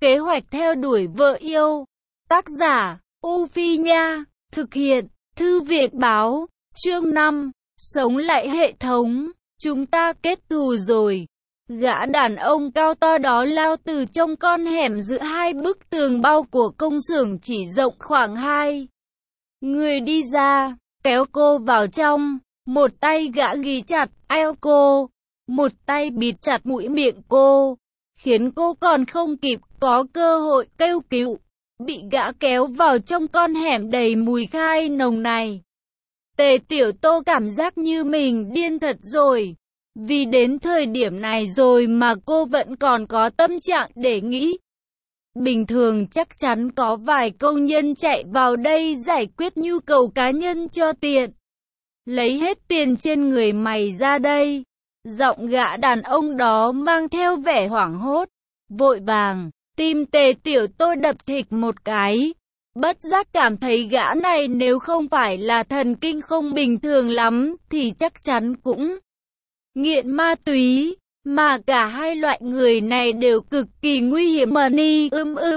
Kế hoạch theo đuổi vợ yêu. Tác giả, U Phi Nha. Thực hiện, Thư viện Báo. Chương 5. Sống lại hệ thống. Chúng ta kết thù rồi. Gã đàn ông cao to đó lao từ trong con hẻm giữa hai bức tường bao của công xưởng chỉ rộng khoảng 2 người đi ra, kéo cô vào trong. Một tay gã ghi chặt eo cô, một tay bịt chặt mũi miệng cô, khiến cô còn không kịp có cơ hội kêu cứu, bị gã kéo vào trong con hẻm đầy mùi khai nồng này. Tề Tiểu Tô cảm giác như mình điên thật rồi. Vì đến thời điểm này rồi mà cô vẫn còn có tâm trạng để nghĩ. Bình thường chắc chắn có vài công nhân chạy vào đây giải quyết nhu cầu cá nhân cho tiện. Lấy hết tiền trên người mày ra đây. Giọng gã đàn ông đó mang theo vẻ hoảng hốt, vội vàng. Tim Tề Tiểu Tô đập thịch một cái. Bất giác cảm thấy gã này nếu không phải là thần kinh không bình thường lắm thì chắc chắn cũng nghiện ma túy, mà cả hai loại người này đều cực kỳ nguy hiểm mà ni.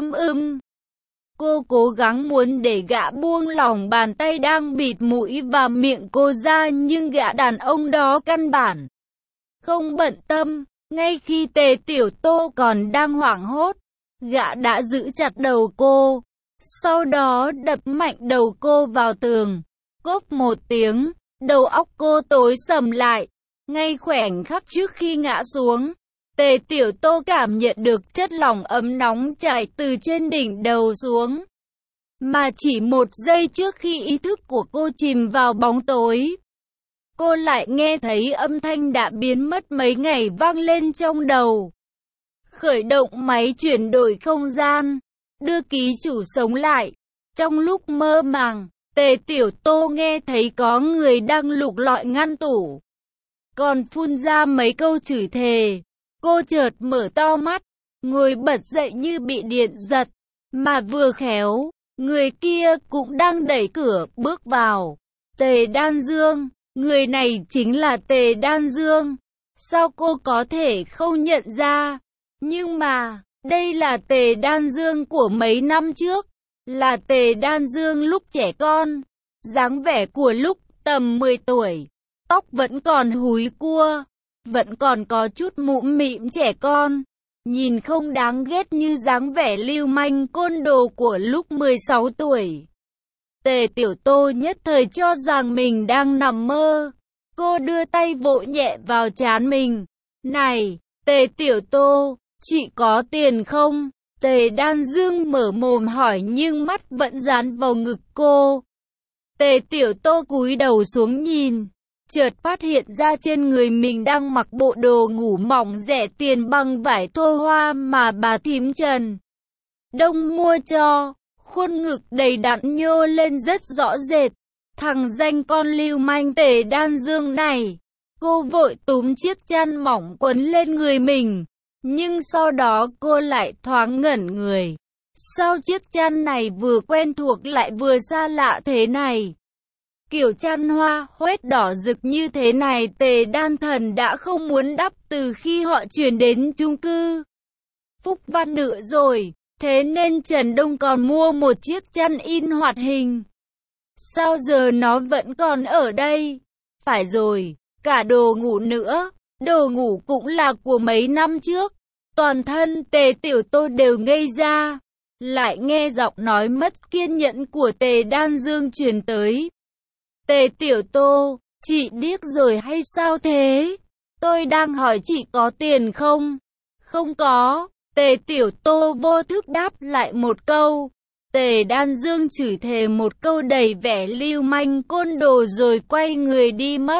Cô cố gắng muốn để gã buông lỏng bàn tay đang bịt mũi và miệng cô ra, nhưng gã đàn ông đó căn bản không bận tâm. Ngay khi Tề Tiểu Tô còn đang hoảng hốt, gã đã giữ chặt đầu cô, sau đó đập mạnh đầu cô vào tường. Cốp một tiếng, đầu óc cô tối sầm lại. Ngay khoảnh khắc trước khi ngã xuống, Tề Tiểu Tô cảm nhận được chất lỏng ấm nóng chảy từ trên đỉnh đầu xuống. Mà chỉ một giây trước khi ý thức của cô chìm vào bóng tối, cô lại nghe thấy âm thanh đã biến mất mấy ngày vang lên trong đầu. Khởi động máy chuyển đổi không gian, đưa ký chủ sống lại. Trong lúc mơ màng, Tề Tiểu Tô nghe thấy có người đang lục lọi ngăn tủ, còn phun ra mấy câu chửi thề. Cô chợt mở to mắt, ngồi bật dậy như bị điện giật, mà vừa khéo, người kia cũng đang đẩy cửa bước vào. Tề Đan Dương, người này chính là Tề Đan Dương. Sao cô có thể không nhận ra? Nhưng mà, đây là Tề Đan Dương của mấy năm trước, là Tề Đan Dương lúc trẻ con, dáng vẻ của lúc tầm 10 tuổi. Tóc vẫn còn húi cua, vẫn còn có chút mũm mĩm trẻ con, nhìn không đáng ghét như dáng vẻ lưu manh côn đồ của lúc 16 tuổi. Tề Tiểu Tô nhất thời cho rằng mình đang nằm mơ. Cô đưa tay vỗ nhẹ vào trán mình. Này, Tề Tiểu Tô, chị có tiền không? Tề Đan Dương mở mồm hỏi nhưng mắt vẫn dán vào ngực cô. Tề Tiểu Tô cúi đầu xuống nhìn, chợt phát hiện ra trên người mình đang mặc bộ đồ ngủ mỏng rẻ tiền bằng vải thô hoa mà bà thím Trần Đông mua cho. Khuôn ngực đầy đặn nhô lên rất rõ rệt. Thằng danh con lưu manh Tề Đan Dương này. Cô vội túm chiếc chăn mỏng quấn lên người mình, nhưng sau đó cô lại thoáng ngẩn người. Sao chiếc chăn này vừa quen thuộc lại vừa xa lạ thế này? Kiểu chăn hoa huét đỏ rực như thế này Tề Đan Thần đã không muốn đắp từ khi họ chuyển đến chung cư Phúc Văn nữa rồi. Thế nên Trần Đông còn mua một chiếc chăn in hoạt hình. Sao giờ nó vẫn còn ở đây? Phải rồi, cả đồ ngủ nữa. Đồ ngủ cũng là của mấy năm trước. Toàn thân Tề Tiểu Tô đều ngây ra. Lại nghe giọng nói mất kiên nhẫn của Tề Đan Dương truyền tới. Tề Tiểu Tô, chị điếc rồi hay sao thế? Tôi đang hỏi chị có tiền không? Không có. Tề Tiểu Tô vô thức đáp lại một câu. Tề Đan Dương chửi thề một câu đầy vẻ lưu manh côn đồ rồi quay người đi mất.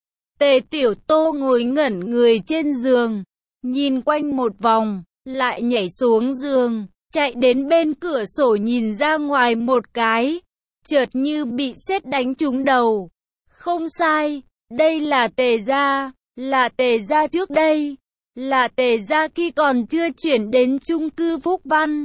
Tề Tiểu Tô ngồi ngẩn người trên giường, nhìn quanh một vòng, lại nhảy xuống giường, chạy đến bên cửa sổ nhìn ra ngoài một cái. Chợt như bị sét đánh trúng đầu. Không sai, đây là Tề gia, là Tề gia trước đây, là Tề gia khi còn chưa chuyển đến chung cư Phúc Văn.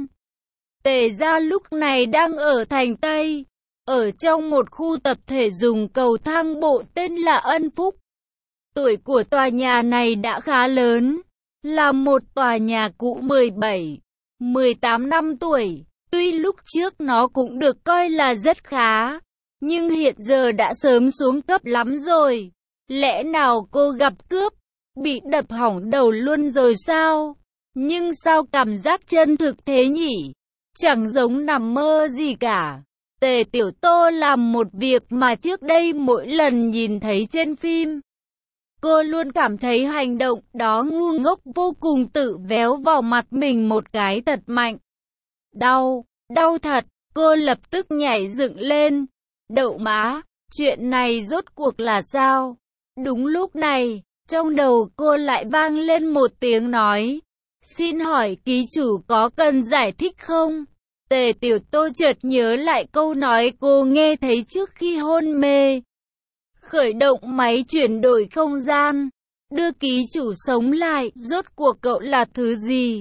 Tề gia lúc này đang ở thành Tây, ở trong một khu tập thể dùng cầu thang bộ tên là Ân Phúc. Tuổi của tòa nhà này đã khá lớn, là một tòa nhà cũ 17 18 năm tuổi. Tuy lúc trước nó cũng được coi là rất khá, nhưng hiện giờ đã sớm xuống cấp lắm rồi. Lẽ nào cô gặp cướp, bị đập hỏng đầu luôn rồi sao? Nhưng sao cảm giác chân thực thế nhỉ? Chẳng giống nằm mơ gì cả. Tề Tiểu Tô làm một việc mà trước đây mỗi lần nhìn thấy trên phim, cô luôn cảm thấy hành động đó ngu ngốc vô cùng, tự véo vào mặt mình một cái thật mạnh. Đau, đau thật, cô lập tức nhảy dựng lên. Đậu má, chuyện này rốt cuộc là sao? Đúng lúc này, trong đầu cô lại vang lên một tiếng nói. Xin hỏi ký chủ có cần giải thích không? Tề Tiểu Tô chợt nhớ lại câu nói cô nghe thấy trước khi hôn mê. Khởi động máy chuyển đổi không gian, đưa ký chủ sống lại, rốt cuộc cậu là thứ gì?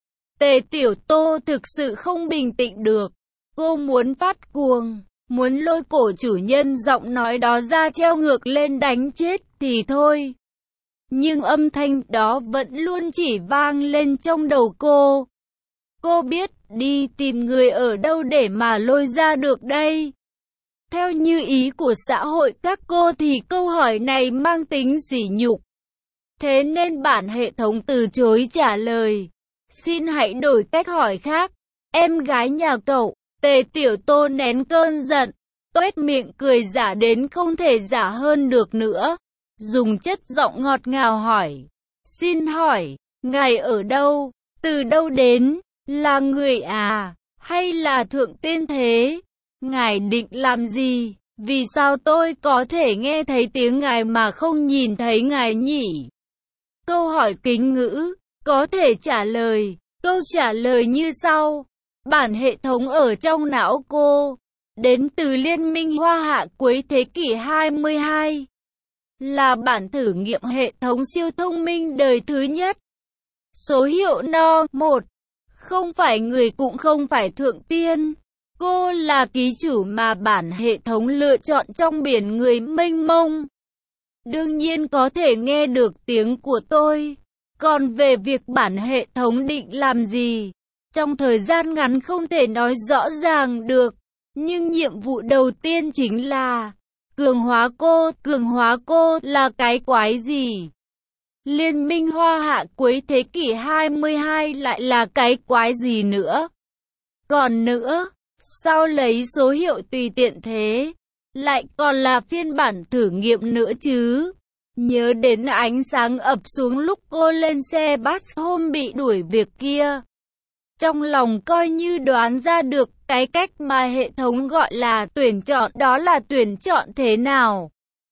Tề Tiểu Tô thực sự không bình tĩnh được. Cô muốn phát cuồng, muốn lôi cổ chủ nhân giọng nói đó ra treo ngược lên đánh chết thì thôi. Nhưng âm thanh đó vẫn luôn chỉ vang lên trong đầu cô. Cô biết đi tìm người ở đâu để mà lôi ra được đây. Theo như ý của xã hội các cô thì câu hỏi này mang tính sỉ nhục. Thế nên bản hệ thống từ chối trả lời. Xin hãy đổi cách hỏi khác. Em gái nhà cậu. Tề Tiểu Tô nén cơn giận, toét miệng cười giả đến không thể giả hơn được nữa. Dùng chất giọng ngọt ngào hỏi. Xin hỏi, ngài ở đâu? Từ đâu đến? Là người à? Hay là thượng tiên thế? Ngài định làm gì? Vì sao tôi có thể nghe thấy tiếng ngài mà không nhìn thấy ngài nhỉ? Câu hỏi kính ngữ, có thể trả lời. Câu trả lời như sau. Bản hệ thống ở trong não cô, đến từ Liên minh Hoa Hạ cuối thế kỷ 22. Là bản thử nghiệm hệ thống siêu thông minh đời thứ nhất. Số hiệu no 1. Không phải người cũng không phải thượng tiên. Cô là ký chủ mà bản hệ thống lựa chọn trong biển người mênh mông. Đương nhiên có thể nghe được tiếng của tôi. Còn về việc bản hệ thống định làm gì, trong thời gian ngắn không thể nói rõ ràng được. Nhưng nhiệm vụ đầu tiên chính là cường hóa cô. Cường hóa cô là cái quái gì? Liên minh Hoa Hạ cuối thế kỷ 22 lại là cái quái gì nữa? Còn nữa, sao lấy số hiệu tùy tiện thế? Lại còn là phiên bản thử nghiệm nữa chứ? Nhớ đến ánh sáng ập xuống lúc cô lên xe bus hôm bị đuổi việc kia. Trong lòng coi như đoán ra được cái cách mà hệ thống gọi là tuyển chọn đó là tuyển chọn thế nào.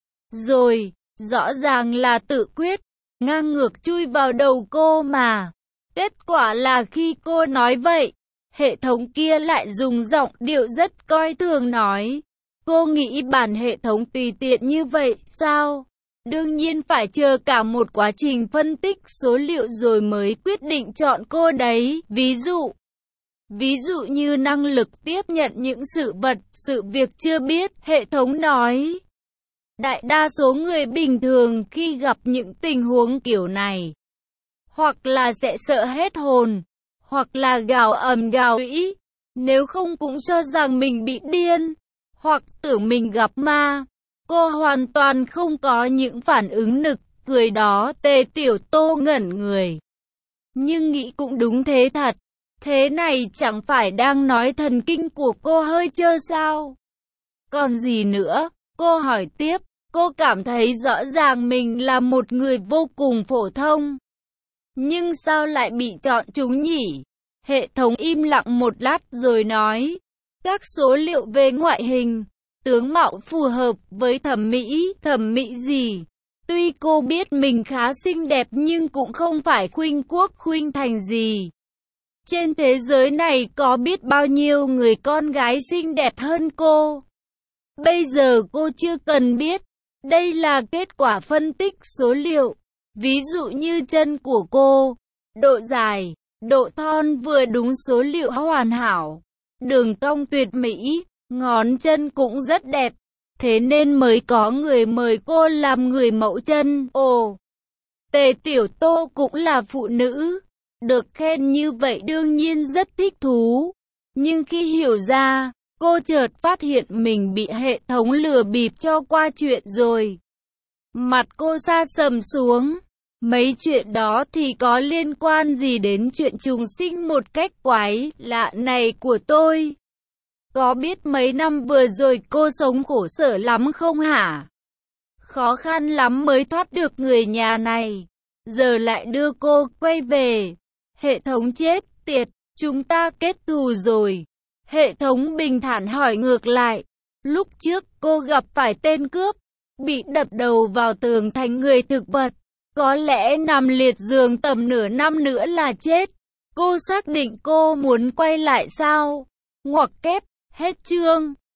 Rồi, rõ ràng là tự quyết, ngang ngược chui vào đầu cô mà. Kết quả là khi cô nói vậy, hệ thống kia lại dùng giọng điệu rất coi thường nói. Cô nghĩ bản hệ thống tùy tiện như vậy sao? Đương nhiên phải chờ cả một quá trình phân tích số liệu rồi mới quyết định chọn cô đấy. Ví dụ như năng lực tiếp nhận những sự vật, sự việc chưa biết, hệ thống nói. Đại đa số người bình thường khi gặp những tình huống kiểu này, hoặc là sẽ sợ hết hồn, hoặc là gào ầm gào ĩ, nếu không cũng cho rằng mình bị điên, hoặc tưởng mình gặp ma. Cô hoàn toàn không có những phản ứng nực cười đó. Tề Tiểu Tô ngẩn người. Nhưng nghĩ cũng đúng thế thật. Thế này chẳng phải đang nói thần kinh của cô hơi trơ sao? Còn gì nữa? Cô hỏi tiếp. Cô cảm thấy rõ ràng mình là một người vô cùng phổ thông. Nhưng sao lại bị chọn chúng nhỉ? Hệ thống im lặng một lát rồi nói. Các số liệu về ngoại hình, tướng mạo phù hợp với thẩm mỹ gì? Tuy cô biết mình khá xinh đẹp nhưng cũng không phải khuynh quốc khuynh thành gì. Trên thế giới này có biết bao nhiêu người con gái xinh đẹp hơn cô. Bây giờ cô chưa cần biết. Đây là kết quả phân tích số liệu. Ví dụ như chân của cô, độ dài, độ thon vừa đúng số liệu hoàn hảo. Đường cong tuyệt mỹ, ngón chân cũng rất đẹp. Thế nên mới có người mời cô làm người mẫu chân. Ồ, Tề Tiểu Tô cũng là phụ nữ. Được khen như vậy đương nhiên rất thích thú. Nhưng khi hiểu ra, cô chợt phát hiện mình bị hệ thống lừa bịp cho qua chuyện rồi. Mặt cô sa sầm xuống. Mấy chuyện đó thì có liên quan gì đến chuyện trùng sinh một cách quái lạ này của tôi? Có biết mấy năm vừa rồi cô sống khổ sở lắm không hả? Khó khăn lắm mới thoát được người nhà này. Giờ lại đưa cô quay về. Hệ thống chết tiệt, chúng ta kết thù rồi. Hệ thống bình thản hỏi ngược lại. Lúc trước cô gặp phải tên cướp, bị đập đầu vào tường thành người thực vật. Có lẽ nằm liệt giường tầm nửa năm nữa là chết. Cô xác định cô muốn quay lại sao? Ngoặc kép, hết chương.